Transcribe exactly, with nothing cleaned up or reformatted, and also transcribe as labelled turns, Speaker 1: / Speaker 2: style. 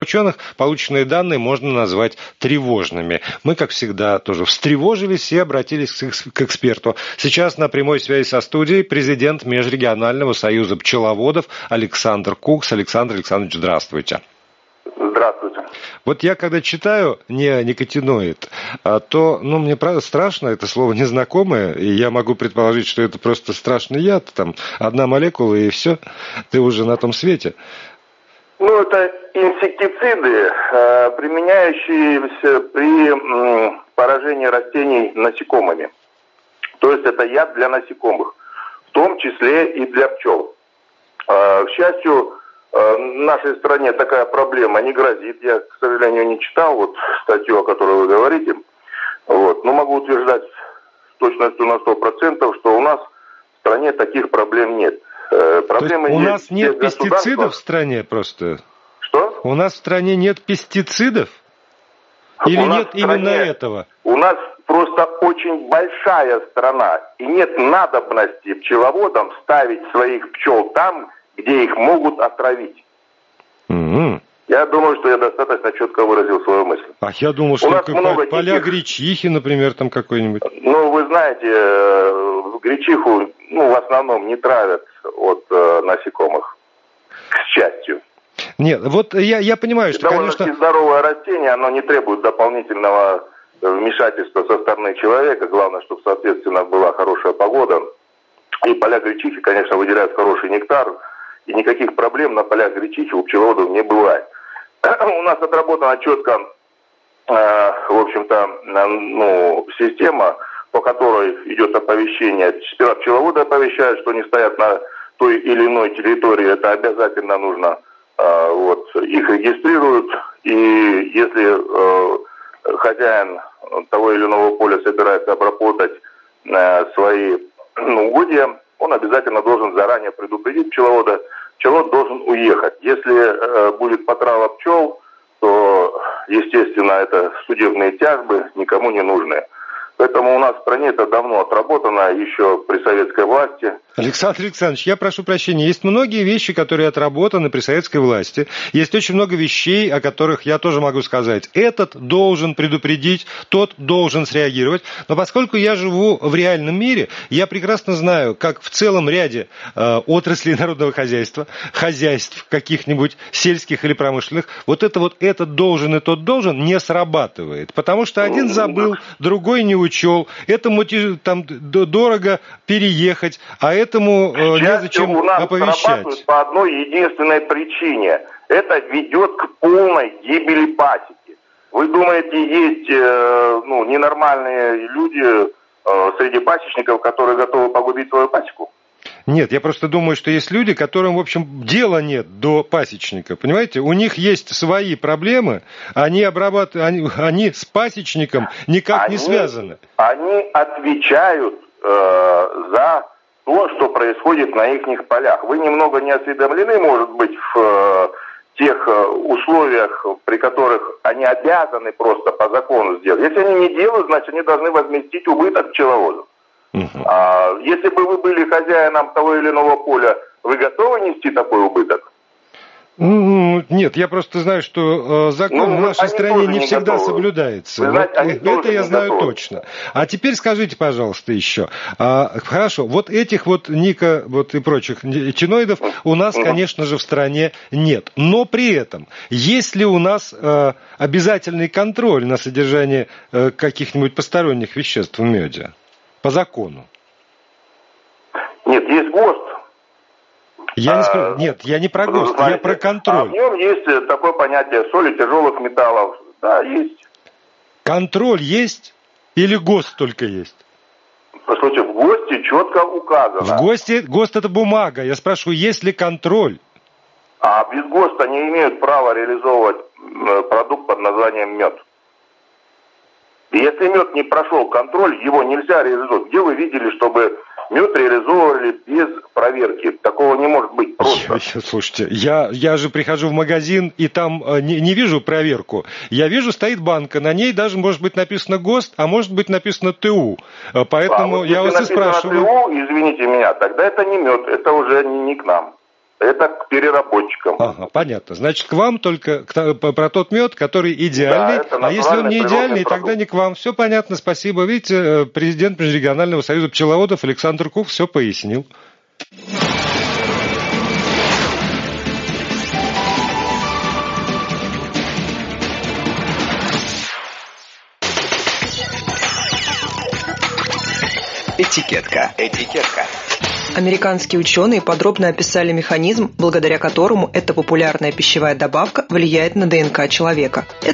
Speaker 1: ученых полученные данные можно назвать тревожными. Мы, как всегда, тоже встревожились и обратились к эксперту. Сейчас на прямой связи со студией президент Межрегионального союза пчеловодов Александр Кукс. Александр Александрович, здравствуйте.
Speaker 2: Здравствуйте.
Speaker 1: Вот я когда читаю неоникотиноид, то, ну, мне правда страшно, это слово незнакомое, и я могу предположить, что это просто страшный яд, там, одна молекула и все, ты уже на том свете.
Speaker 2: Ну, это инсектициды, применяющиеся при поражении растений насекомыми. То есть это яд для насекомых, в том числе и для пчел. К счастью, в нашей стране такая проблема не грозит. Я, к сожалению, не читал вот статью, о которой вы говорите. Вот. Но могу утверждать с точностью на сто процентов, что у нас в стране таких проблем нет. Проблемы
Speaker 1: у
Speaker 2: есть
Speaker 1: нас нет пестицидов в стране просто?
Speaker 2: Что?
Speaker 1: У нас в стране нет пестицидов? Или нет
Speaker 2: стране,
Speaker 1: именно этого?
Speaker 2: У нас просто очень большая страна. И нет надобности пчеловодам ставить своих пчел там, где их могут отравить.
Speaker 1: Mm-hmm.
Speaker 2: Я думаю, что я достаточно четко выразил свою мысль.
Speaker 1: А я думал, что
Speaker 2: много
Speaker 1: поля
Speaker 2: диких...
Speaker 1: гречихи, например, там какой-нибудь.
Speaker 2: Ну, вы знаете, гречиху, ну, в основном не травят от э, насекомых, к счастью.
Speaker 1: Нет, вот я, я понимаю, что,
Speaker 2: довольно
Speaker 1: конечно...
Speaker 2: здоровое растение, оно не требует дополнительного вмешательства со стороны человека. Главное, чтобы, соответственно, была хорошая погода. И поля гречихи, конечно, выделяют хороший нектар. И никаких проблем на полях гречихи у пчеловодов не бывает. У нас отработана четко, э, в общем-то, ну, система, по которой идет оповещение. Сперва пчеловоды оповещают, что они стоят на той или иной территории. Это обязательно нужно. Э, вот, их регистрируют. И если э, хозяин того или иного поля собирается обработать э, свои ну, угодья, он обязательно должен заранее предупредить пчеловода. Пчеловод должен уехать. Если э, будет потрава пчел, то, естественно, это судебные тяжбы никому не нужны. Поэтому у нас в стране это давно отработано, еще при советской власти.
Speaker 1: Александр Александрович, я прошу прощения, есть многие вещи, которые отработаны при советской власти. Есть очень много вещей, о которых я тоже могу сказать. Этот должен предупредить, тот должен среагировать. Но поскольку я живу в реальном мире, я прекрасно знаю, как в целом ряде э, отраслей народного хозяйства, хозяйств каких-нибудь сельских или промышленных, вот это вот этот должен и тот должен не срабатывает. Потому что один забыл, другой не учел, этому там дорого переехать, а этому э, незачем
Speaker 2: у нас
Speaker 1: оповещать.
Speaker 2: По одной единственной причине. Это ведет к полной гибели пасеки. Вы думаете, есть э, ну, ненормальные люди э, среди пасечников, которые готовы погубить свою пасеку?
Speaker 1: Нет, я просто думаю, что есть люди, которым, в общем, дела нет до пасечника. Понимаете, у них есть свои проблемы, они обрабатывают, они, они с пасечником никак
Speaker 2: они,
Speaker 1: не связаны.
Speaker 2: Они отвечают э, за то, что происходит на их полях. Вы немного не осведомлены, может быть, в э, тех э, условиях, при которых они обязаны просто по закону сделать. Если они не делают, значит, они должны возместить убыток пчеловоду. Uh-huh. А, если бы вы были хозяином того или иного поля, вы готовы нести такой убыток?
Speaker 1: Ну, нет, я просто знаю, что э, закон ну, в нашей стране не, не всегда готовы. соблюдается. Вы знаете, вот, это я знаю готовы. точно. А теперь скажите, пожалуйста, еще. А, хорошо, вот этих вот ника вот и прочих чиноидов у нас, uh-huh. конечно же, в стране нет. Но при этом, есть ли у нас э, обязательный контроль на содержание э, каких-нибудь посторонних веществ в меде? По закону.
Speaker 2: Нет, есть ГОСТ.
Speaker 1: Я не спр... Нет, я не про ГОСТ, знаете, я про контроль. А
Speaker 2: в нем есть такое понятие соли тяжелых металлов. Да, есть.
Speaker 1: Контроль есть или ГОСТ только есть?
Speaker 2: Послушайте, в ГОСТе четко указано.
Speaker 1: В ГОСТе, ГОСТ это бумага. Я спрашиваю, есть ли контроль?
Speaker 2: А без ГОСТа не имеют права реализовывать продукт под названием мед. Если мед не прошел контроль, его нельзя реализовать. Где вы видели, чтобы мед реализовывали без проверки? Такого не может быть просто.
Speaker 1: Я, слушайте, я, я же прихожу в магазин и там э, не, не вижу проверку. Я вижу, стоит банка, на ней даже может быть написано ГОСТ, а может быть написано ТУ. Поэтому а, вот я вас и спрашиваю.
Speaker 2: ТУ, извините меня, тогда это не мед, это уже не, не к нам. Это к переработчикам.
Speaker 1: Ага, понятно. Значит, к вам только к, про тот мед, который идеальный, да, а если он не идеальный, тогда не к вам. Все понятно, спасибо. Видите, президент Межрегионального союза пчеловодов Александр Кух все пояснил.
Speaker 3: Этикетка. Этикетка.
Speaker 4: Американские ученые подробно описали механизм, благодаря которому эта популярная пищевая добавка влияет на ДНК человека.